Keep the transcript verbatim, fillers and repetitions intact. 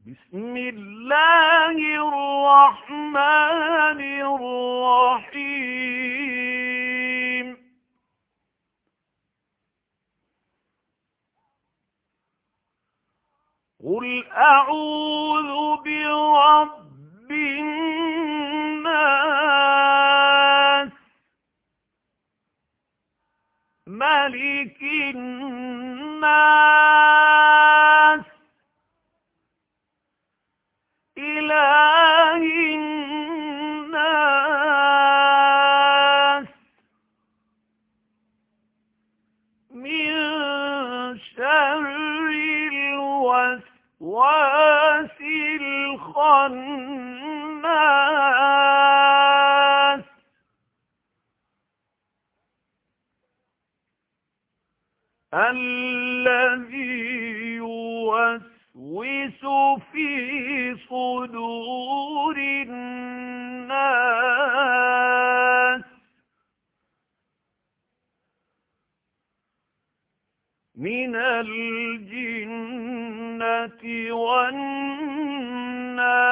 بسم الله الرحمن الرحيم قل أعوذ برب الناس ملك الناس إله الناس من شر الوسواس الخناس الذي يوسوس في صدور الناس من الجنة والناس